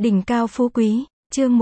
Đỉnh cao phú quý, chương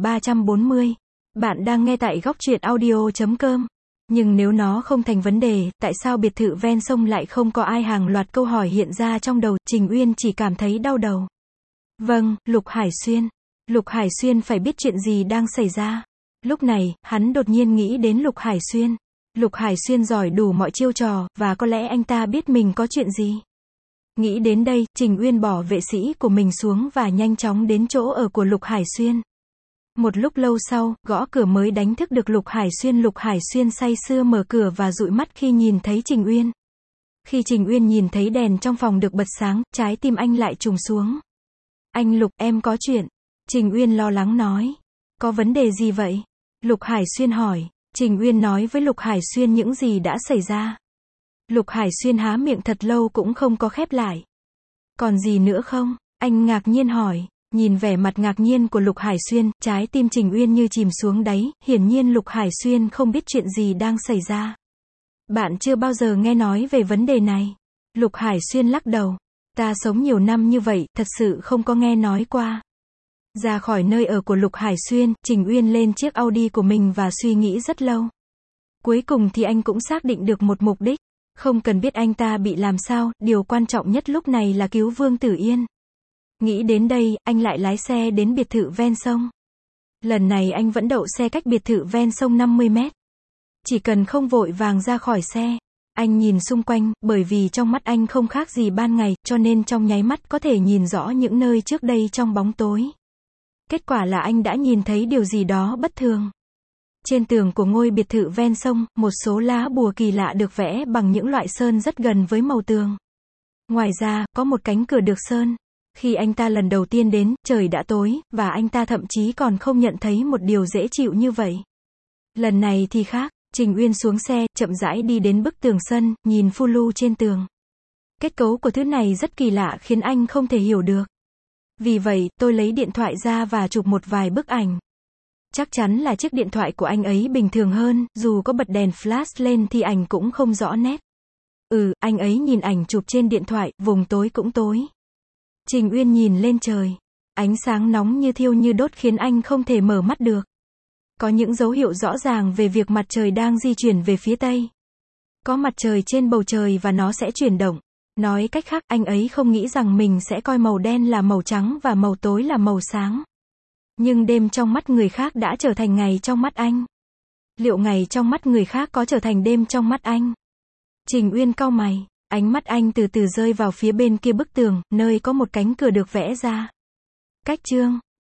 1340. Bạn đang nghe tại góc truyện audio.com. Nhưng nếu nó không thành vấn đề, tại sao biệt thự ven sông lại không có ai? Hàng loạt câu hỏi hiện ra trong đầu, Trình Uyên chỉ cảm thấy đau đầu. Vâng, Lục Hải Xuyên. Lục Hải Xuyên phải biết chuyện gì đang xảy ra. Lúc này, hắn đột nhiên nghĩ đến Lục Hải Xuyên. Lục Hải Xuyên giỏi đủ mọi chiêu trò, và có lẽ anh ta biết mình có chuyện gì. Nghĩ đến đây, Trình Uyên bỏ vệ sĩ của mình xuống và nhanh chóng đến chỗ ở của Lục Hải Xuyên. Một lúc lâu sau, gõ cửa mới đánh thức được Lục Hải Xuyên. Lục Hải Xuyên say sưa mở cửa và dụi mắt khi nhìn thấy Trình Uyên. Khi Trình Uyên nhìn thấy đèn trong phòng được bật sáng, trái tim anh lại trùng xuống. Anh Lục, em có chuyện. Trình Uyên lo lắng nói. Có vấn đề gì vậy? Lục Hải Xuyên hỏi. Trình Uyên nói với Lục Hải Xuyên những gì đã xảy ra. Lục Hải Xuyên há miệng thật lâu cũng không có khép lại. Còn gì nữa không? Anh ngạc nhiên hỏi. Nhìn vẻ mặt ngạc nhiên của Lục Hải Xuyên, trái tim Trình Uyên như chìm xuống đáy, hiển nhiên Lục Hải Xuyên không biết chuyện gì đang xảy ra. Bạn chưa bao giờ nghe nói về vấn đề này. Lục Hải Xuyên lắc đầu. Ta sống nhiều năm như vậy, thật sự không có nghe nói qua. Ra khỏi nơi ở của Lục Hải Xuyên, Trình Uyên lên chiếc Audi của mình và suy nghĩ rất lâu. Cuối cùng thì anh cũng xác định được một mục đích. Không cần biết anh ta bị làm sao, điều quan trọng nhất lúc này là cứu Vương Tử Yên. Nghĩ đến đây, anh lại lái xe đến biệt thự ven sông. Lần này anh vẫn đậu xe cách biệt thự ven sông 50 mét. Chỉ cần không vội vàng ra khỏi xe. Anh nhìn xung quanh, bởi vì trong mắt anh không khác gì ban ngày, cho nên trong nháy mắt có thể nhìn rõ những nơi trước đây trong bóng tối. Kết quả là anh đã nhìn thấy điều gì đó bất thường. Trên tường của ngôi biệt thự ven sông, một số lá bùa kỳ lạ được vẽ bằng những loại sơn rất gần với màu tường. Ngoài ra, có một cánh cửa được sơn. Khi anh ta lần đầu tiên đến, trời đã tối, và anh ta thậm chí còn không nhận thấy một điều dễ chịu như vậy. Lần này thì khác, Trình Uyên xuống xe, chậm rãi đi đến bức tường sân, nhìn phù lu trên tường. Kết cấu của thứ này rất kỳ lạ khiến anh không thể hiểu được. Vì vậy, tôi lấy điện thoại ra và chụp một vài bức ảnh. Chắc chắn là chiếc điện thoại của anh ấy bình thường hơn, dù có bật đèn flash lên thì ảnh cũng không rõ nét. Anh ấy nhìn ảnh chụp trên điện thoại, vùng tối cũng tối. Trình Uyên nhìn lên trời. Ánh sáng nóng như thiêu như đốt khiến anh không thể mở mắt được. Có những dấu hiệu rõ ràng về việc mặt trời đang di chuyển về phía tây. Có mặt trời trên bầu trời và nó sẽ chuyển động. Nói cách khác, anh ấy không nghĩ rằng mình sẽ coi màu đen là màu trắng và màu tối là màu sáng. Nhưng đêm trong mắt người khác đã trở thành ngày trong mắt anh. Liệu ngày trong mắt người khác có trở thành đêm trong mắt anh? Trình Uyên cau mày. Ánh mắt anh từ từ rơi vào phía bên kia bức tường, nơi có một cánh cửa được vẽ ra. Cách chương